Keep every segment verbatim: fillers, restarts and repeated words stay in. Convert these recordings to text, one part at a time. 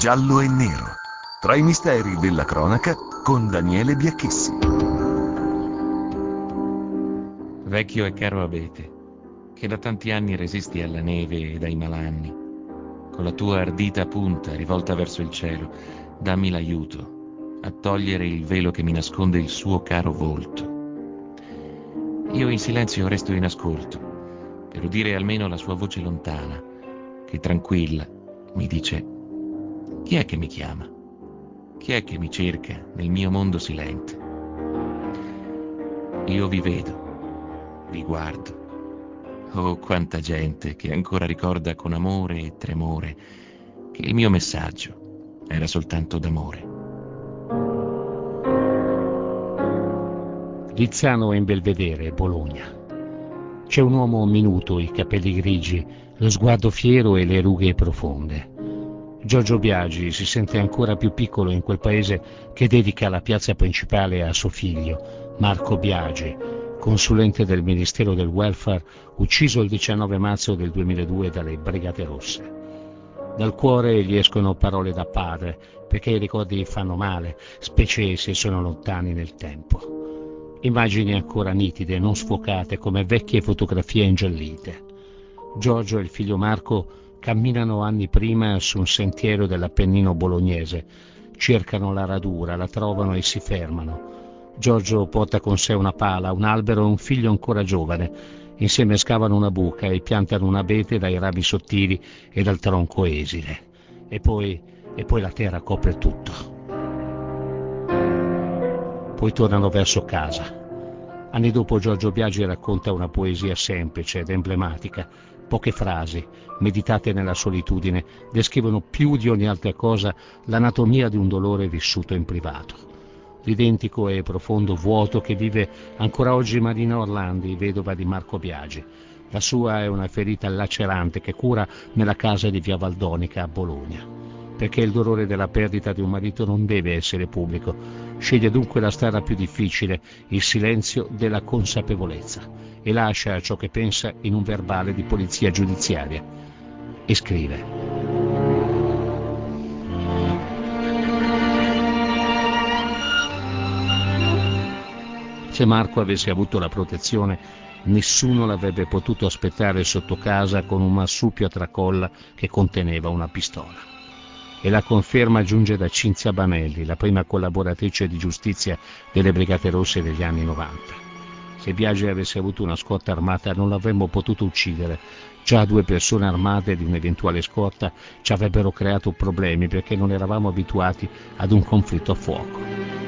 giallo e nero, tra i misteri della cronaca con Daniele Biacchissi. Vecchio e caro abete, che da tanti anni resisti alla neve ed ai malanni, con la tua ardita punta rivolta verso il cielo, dammi l'aiuto a togliere il velo che mi nasconde il suo caro volto. Io in silenzio resto in ascolto, per udire almeno la sua voce lontana, che tranquilla mi dice: chi è che mi chiama? Chi è che mi cerca nel mio mondo silente? Io vi vedo, vi guardo. Oh, quanta gente che ancora ricorda con amore e tremore che il mio messaggio era soltanto d'amore. Lizzano in Belvedere, Bologna. C'è un uomo minuto, i capelli grigi, lo sguardo fiero e le rughe profonde. Giorgio Biagi si sente ancora più piccolo in quel paese che dedica la piazza principale a suo figlio, Marco Biagi, consulente del Ministero del Welfare, ucciso il diciannove marzo del duemiladue dalle Brigate Rosse. Dal cuore gli escono parole da padre, perché i ricordi fanno male, specie se sono lontani nel tempo. Immagini ancora nitide, non sfocate, come vecchie fotografie ingiallite. Giorgio e il figlio Marco camminano anni prima su un sentiero dell'Appennino bolognese, cercano la radura, la trovano e si fermano. Giorgio porta con sé una pala, un albero e un figlio ancora giovane. Insieme scavano una buca e piantano un abete dai rami sottili e dal tronco esile. E poi, e poi la terra copre tutto. Poi tornano verso casa. Anni dopo Giorgio Biagi racconta una poesia semplice ed emblematica. Poche frasi, meditate nella solitudine, descrivono più di ogni altra cosa l'anatomia di un dolore vissuto in privato. L'identico e profondo vuoto che vive ancora oggi Marina Orlandi, vedova di Marco Biagi. La sua è una ferita lacerante che cura nella casa di via Valdonica a Bologna. Perché il dolore della perdita di un marito non deve essere pubblico. Sceglie dunque la strada più difficile, il silenzio della consapevolezza, e lascia ciò che pensa in un verbale di polizia giudiziaria. E scrive: se Marco avesse avuto la protezione, nessuno l'avrebbe potuto aspettare sotto casa con un marsupio a tracolla che conteneva una pistola. E la conferma giunge da Cinzia Banelli, la prima collaboratrice di giustizia delle Brigate Rosse degli anni novanta. Se Biagi avesse avuto una scorta armata non l'avremmo potuto uccidere. Già due persone armate di un'eventuale scorta ci avrebbero creato problemi perché non eravamo abituati ad un conflitto a fuoco.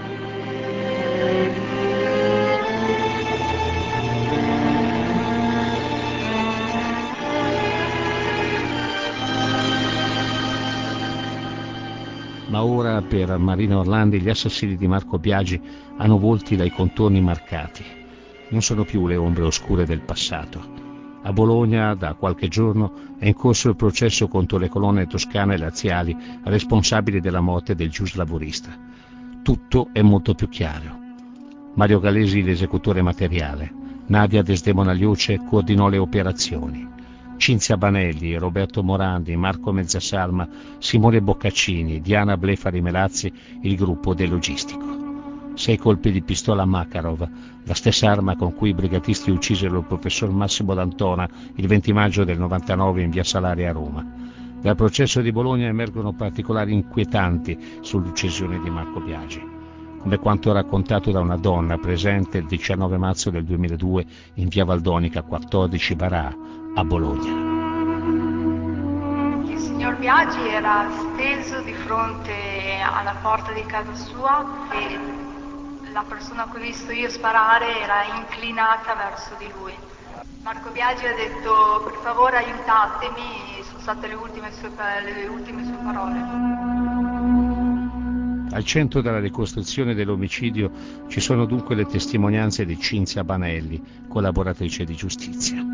Ma ora per Marina Orlandi gli assassini di Marco Biagi hanno volti dai contorni marcati. Non sono più le ombre oscure del passato. A Bologna da qualche giorno è in corso il processo contro le colonne toscane e laziali responsabili della morte del giuslavorista. Tutto è molto più chiaro. Mario Galesi l'esecutore materiale, Nadia Desdemona Lioce coordinò le operazioni. Cinzia Banelli, Roberto Morandi, Marco Mezzasalma, Simone Boccaccini, Diana Blefari Melazzi, il gruppo del logistico. Sei colpi di pistola a Makarov, la stessa arma con cui i brigatisti uccisero il professor Massimo D'Antona il venti maggio del novantanove in via Salaria a Roma. Dal processo di Bologna emergono particolari inquietanti sull'uccisione di Marco Biagi, come quanto raccontato da una donna presente il diciannove marzo del duemiladue in via Valdonica quattordici Barà, a Bologna. Il signor Biagi era steso di fronte alla porta di casa sua e la persona che ho visto io sparare era inclinata verso di lui. Marco Biagi ha detto: per favore aiutatemi, sono state le ultime sue, le ultime sue parole. Al centro della ricostruzione dell'omicidio ci sono dunque le testimonianze di Cinzia Banelli, collaboratrice di giustizia.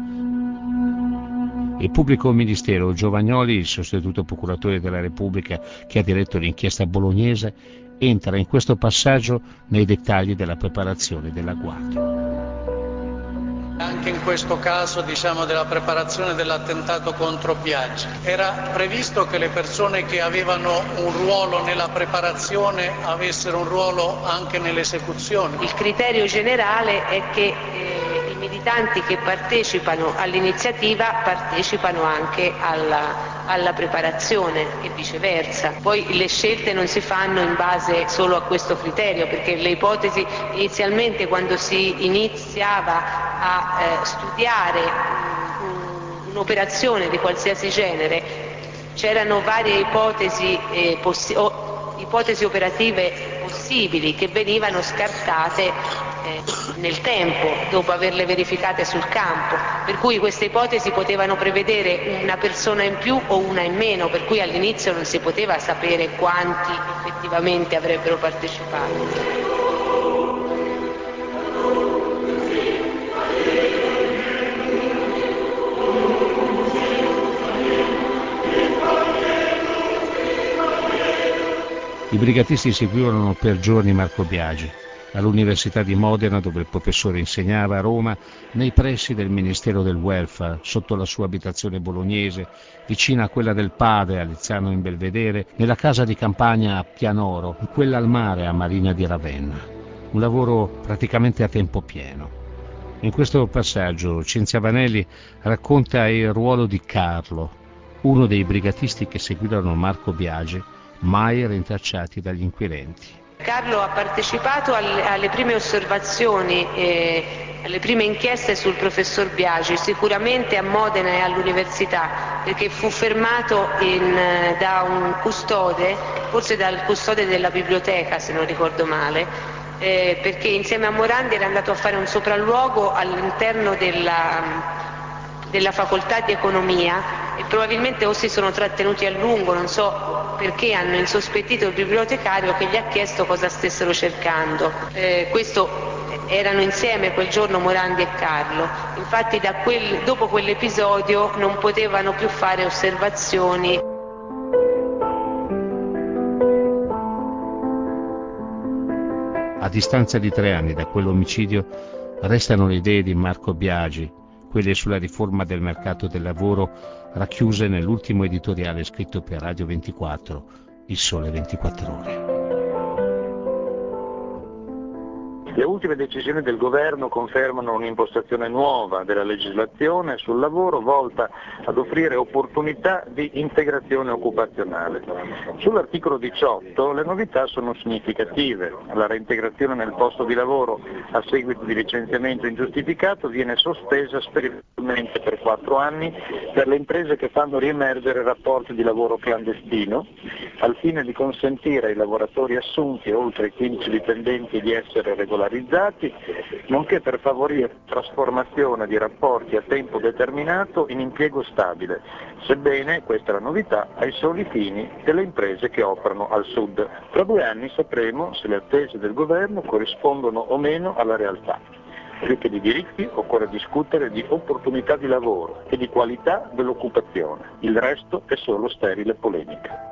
Il pubblico ministero Giovagnoli, il sostituto procuratore della Repubblica che ha diretto l'inchiesta bolognese, entra in questo passaggio nei dettagli della preparazione dell'agguato. Anche in questo caso, diciamo, della preparazione dell'attentato contro Biagi, era previsto che le persone che avevano un ruolo nella preparazione avessero un ruolo anche nell'esecuzione? Il criterio generale è che eh, i militanti che partecipano all'iniziativa partecipano anche alla alla preparazione e viceversa. Poi le scelte non si fanno in base solo a questo criterio, perché le ipotesi inizialmente, quando si iniziava a eh, studiare um, un'operazione di qualsiasi genere, c'erano varie ipotesi, eh, possi- o, ipotesi operative possibili che venivano scartate Eh, nel tempo, dopo averle verificate sul campo, per cui queste ipotesi potevano prevedere una persona in più o una in meno, per cui all'inizio non si poteva sapere quanti effettivamente avrebbero partecipato. I brigatisti seguirono per giorni Marco Biagi all'Università di Modena, dove il professore insegnava, a Roma, nei pressi del Ministero del Welfare, sotto la sua abitazione bolognese, vicina a quella del padre a Lizzano in Belvedere, nella casa di campagna a Pianoro, e quella al mare a Marina di Ravenna. Un lavoro praticamente a tempo pieno. In questo passaggio Cinzia Vanelli racconta il ruolo di Carlo, uno dei brigatisti che seguirono Marco Biagi, mai rintracciati dagli inquirenti. Carlo ha partecipato alle, alle prime osservazioni, eh, alle prime inchieste sul professor Biagi, sicuramente a Modena e all'università, perché fu fermato in, da un custode, forse dal custode della biblioteca se non ricordo male, eh, perché insieme a Morandi era andato a fare un sopralluogo all'interno della... della facoltà di economia, e probabilmente o si sono trattenuti a lungo, non so perché, hanno insospettito il bibliotecario che gli ha chiesto cosa stessero cercando. Eh, questo erano insieme quel giorno Morandi e Carlo, infatti da quel, dopo quell'episodio non potevano più fare osservazioni. A distanza di tre anni da quell'omicidio restano le idee di Marco Biagi, quelle sulla riforma del mercato del lavoro, racchiuse nell'ultimo editoriale scritto per Radio ventiquattro, Il Sole ventiquattro Ore. Le ultime decisioni del governo confermano un'impostazione nuova della legislazione sul lavoro volta ad offrire opportunità di integrazione occupazionale. Sull'articolo diciotto le novità sono significative. La reintegrazione nel posto di lavoro a seguito di licenziamento ingiustificato viene sospesa sperimentalmente per quattro anni per le imprese che fanno riemergere rapporti di lavoro clandestino, al fine di consentire ai lavoratori assunti oltre i quindici dipendenti di essere regolarizzati, nonché per favorire la trasformazione di rapporti a tempo determinato in impiego stabile, sebbene, questa è la novità, ai soli fini delle imprese che operano al sud. Tra due anni sapremo se le attese del governo corrispondono o meno alla realtà. Più che di diritti occorre discutere di opportunità di lavoro e di qualità dell'occupazione. Il resto è solo sterile polemica.